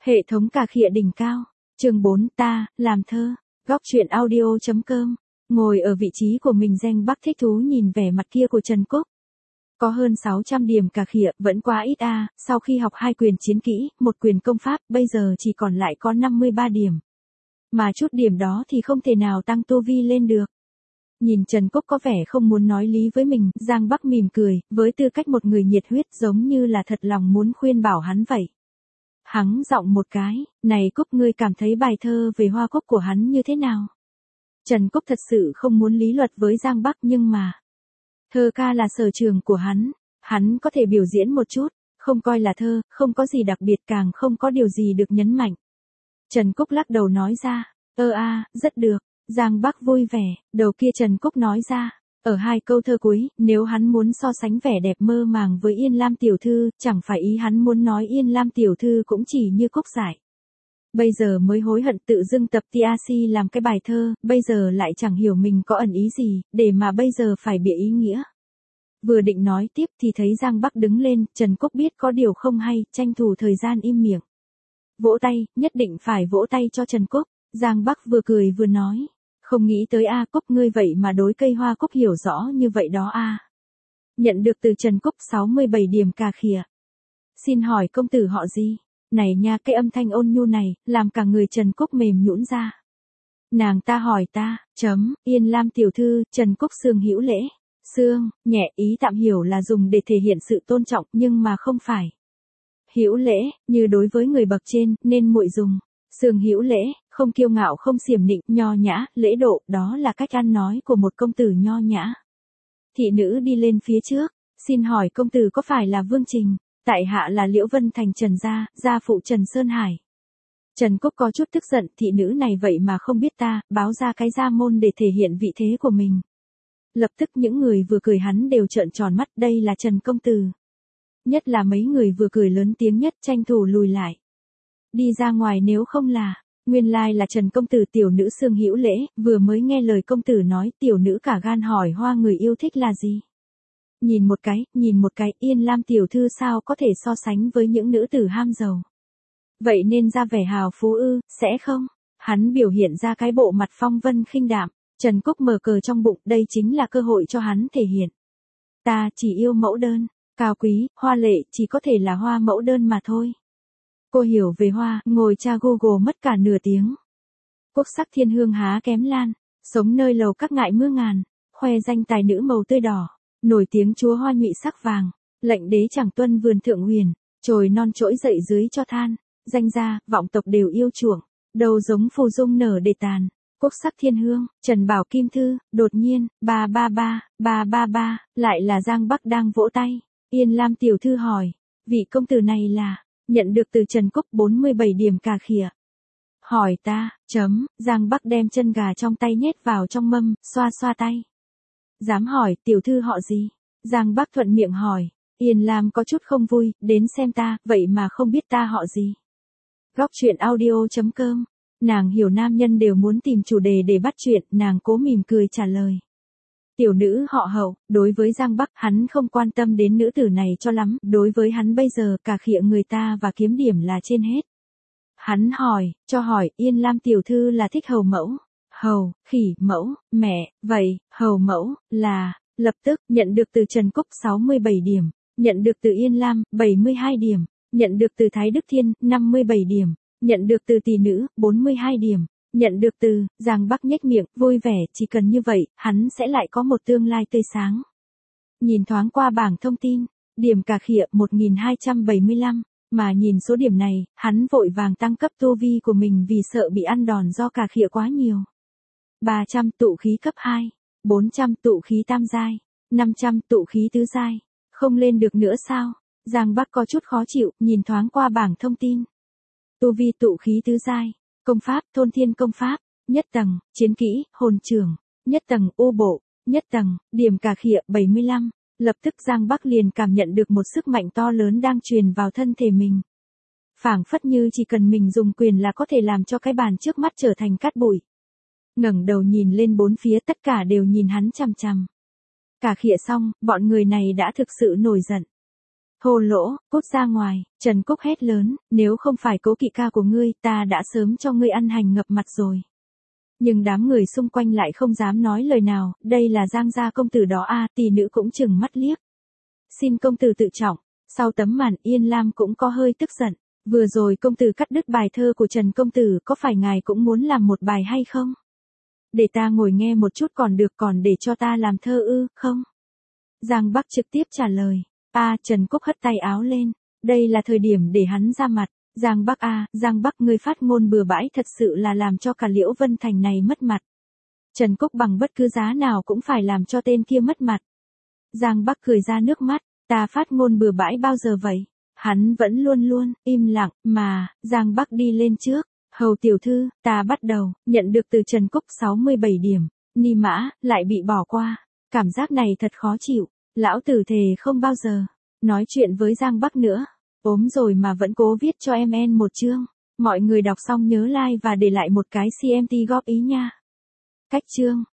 Hệ thống cà khịa đỉnh cao. Chương 4 ta, làm thơ. Góc truyện audio.com. Ngồi ở vị trí của mình Giang Bắc thích thú nhìn vẻ mặt kia của Trần Cúc. Có hơn 600 điểm cà khịa, vẫn quá ít a, sau khi học 2 quyền chiến kỹ, 1 quyền công pháp, bây giờ chỉ còn lại có 53 điểm. Mà chút điểm đó thì không thể nào tăng tu vi lên được. Nhìn Trần Cúc có vẻ không muốn nói lý với mình, Giang Bắc mỉm cười, với tư cách một người nhiệt huyết giống như là thật lòng muốn khuyên bảo hắn vậy. Hắn giọng một cái, này Cúc ngươi cảm thấy bài thơ về hoa cúc của hắn như thế nào? Trần Cúc thật sự không muốn lý luận với Giang Bắc nhưng mà. Thơ ca là sở trường của hắn có thể biểu diễn một chút, không coi là thơ, không có gì đặc biệt càng không có điều gì được nhấn mạnh. Trần Cúc lắc đầu nói ra, rất được, Giang Bắc vui vẻ, đầu kia Trần Cúc nói ra. Ở 2 câu thơ cuối, nếu hắn muốn so sánh vẻ đẹp mơ màng với Yên Lam tiểu thư, chẳng phải ý hắn muốn nói Yên Lam tiểu thư cũng chỉ như Cúc giải. Bây giờ mới hối hận tự dưng tập TRC làm cái bài thơ, bây giờ lại chẳng hiểu mình có ẩn ý gì, để mà bây giờ phải bịa ý nghĩa. Vừa định nói tiếp thì thấy Giang Bắc đứng lên, Trần Cúc biết có điều không hay, tranh thủ thời gian im miệng. Vỗ tay, nhất định phải vỗ tay cho Trần Cúc. Giang Bắc vừa cười vừa nói. Không nghĩ tới Cúc ngươi vậy mà đối cây hoa cúc hiểu rõ như vậy đó Nhận được từ Trần Cúc 67 điểm cà khịa. Xin hỏi công tử họ gì? Này nha, cái âm thanh ôn nhu này, làm cả người Trần Cúc mềm nhũn ra. Nàng ta hỏi ta, Yên Lam tiểu thư, Trần Cúc Sương hữu lễ. Sương, nhẹ ý tạm hiểu là dùng để thể hiện sự tôn trọng nhưng mà không phải. Hữu lễ, như đối với người bậc trên, nên muội dùng. Sương hữu lễ, không kiêu ngạo không xiểm nịnh, nho nhã, lễ độ, đó là cách ăn nói của một công tử nho nhã. Thị nữ đi lên phía trước, xin hỏi công tử có phải là Vương Trình? Tại hạ là Liễu Vân Thành Trần gia phụ Trần Sơn Hải. Trần Cúc có chút tức giận, thị nữ này vậy mà không biết ta, báo ra cái gia môn để thể hiện vị thế của mình. Lập tức những người vừa cười hắn đều trợn tròn mắt, đây là Trần công tử. Nhất là mấy người vừa cười lớn tiếng nhất tranh thủ lùi lại. Đi ra ngoài nếu không là, nguyên lai là Trần công tử. Tiểu nữ Sương hữu lễ, vừa mới nghe lời công tử nói, tiểu nữ cả gan hỏi hoa người yêu thích là gì. Nhìn một cái, Yên Lam tiểu thư sao có thể so sánh với những nữ tử ham giàu. Vậy nên ra vẻ hào phú sẽ không? Hắn biểu hiện ra cái bộ mặt phong vân khinh đạm, Trần Cúc mở cờ trong bụng, đây chính là cơ hội cho hắn thể hiện. Ta chỉ yêu mẫu đơn, cao quý, hoa lệ, chỉ có thể là hoa mẫu đơn mà thôi. Cô hiểu về hoa, ngồi tra Google mất cả nửa tiếng. Quốc sắc thiên hương há kém lan, sống nơi lầu các ngại mưa ngàn, khoe danh tài nữ màu tươi đỏ, nổi tiếng chúa hoa nhụy sắc vàng, lệnh đế chẳng tuân vườn thượng huyền, trồi non trỗi dậy dưới cho than, danh gia, vọng tộc đều yêu chuộng, đầu giống phù dung nở để tàn. Quốc sắc thiên hương, Trần Bảo Kim Thư, đột nhiên, ba, lại là Giang Bắc đang vỗ tay. Yên Lam tiểu thư hỏi, vị công tử này là, nhận được từ Trần Cúc 47 điểm cà khịa. Hỏi ta, Giang Bắc đem chân gà trong tay nhét vào trong mâm, xoa xoa tay. Dám hỏi, tiểu thư họ gì? Giang Bắc thuận miệng hỏi, Yên Lam có chút không vui, đến xem ta, vậy mà không biết ta họ gì. Góc truyện audio.com. Nàng hiểu nam nhân đều muốn tìm chủ đề để bắt chuyện, nàng cố mỉm cười trả lời. Tiểu nữ họ Hậu, đối với Giang Bắc, hắn không quan tâm đến nữ tử này cho lắm, đối với hắn bây giờ, cà khịa người ta và kiếm điểm là trên hết. Hắn hỏi, Yên Lam tiểu thư là thích hầu mẫu. Hầu, khỉ, mẫu, mẹ, vậy, hầu mẫu, là, lập tức, nhận được từ Trần Cúc 67 điểm, nhận được từ Yên Lam, 72 điểm, nhận được từ Thái Đức Thiên, 57 điểm. Nhận được từ tỷ nữ, 42 điểm. Nhận được từ, Giang Bắc nhếch miệng, vui vẻ, chỉ cần như vậy, hắn sẽ lại có một tương lai tươi sáng. Nhìn thoáng qua bảng thông tin, điểm cà khịa 1275, mà nhìn số điểm này, hắn vội vàng tăng cấp tu vi của mình vì sợ bị ăn đòn do cà khịa quá nhiều. 300 tụ khí cấp 2, 400 tụ khí tam giai, 500 tụ khí tứ giai, không lên được nữa sao? Giang Bắc có chút khó chịu, nhìn thoáng qua bảng thông tin. Tu vi tụ khí tứ giai, công pháp, thôn thiên công pháp, nhất tầng, chiến kỹ, hồn trường, nhất tầng, u bộ, nhất tầng, điểm cà khịa 75, lập tức Giang Bắc liền cảm nhận được một sức mạnh to lớn đang truyền vào thân thể mình. Phảng phất như chỉ cần mình dùng quyền là có thể làm cho cái bàn trước mắt trở thành cát bụi. Ngẩng đầu nhìn lên bốn phía tất cả đều nhìn hắn chằm chằm. Cà khịa xong, bọn người này đã thực sự nổi giận. Hồ lỗ, cút ra ngoài, Trần Cúc hét lớn, nếu không phải Cố Kỵ ca của ngươi, ta đã sớm cho ngươi ăn hành ngập mặt rồi. Nhưng đám người xung quanh lại không dám nói lời nào, đây là Giang gia công tử đó a, tỷ nữ cũng chừng mắt liếc. Xin công tử tự trọng, sau tấm màn Yên Lam cũng có hơi tức giận. Vừa rồi công tử cắt đứt bài thơ của Trần công tử, có phải ngài cũng muốn làm một bài hay không? Để ta ngồi nghe một chút còn được, còn để cho ta làm thơ ư, không? Giang Bắc trực tiếp trả lời. Trần Cúc hất tay áo lên. Đây là thời điểm để hắn ra mặt. Giang Bắc ngươi phát ngôn bừa bãi thật sự là làm cho cả Liễu Vân Thành này mất mặt. Trần Cúc bằng bất cứ giá nào cũng phải làm cho tên kia mất mặt. Giang Bắc cười ra nước mắt. Ta phát ngôn bừa bãi bao giờ vậy? Hắn vẫn luôn luôn im lặng, mà, Giang Bắc đi lên trước. Hầu tiểu thư, ta bắt đầu, nhận được từ Trần Cúc 67 điểm. Ni mã, lại bị bỏ qua. Cảm giác này thật khó chịu. Lão tử thề không bao giờ nói chuyện với Giang Bắc nữa. Ốm rồi mà vẫn cố viết cho em một chương. Mọi người đọc xong nhớ like và để lại một cái CMT góp ý nha. Cách chương.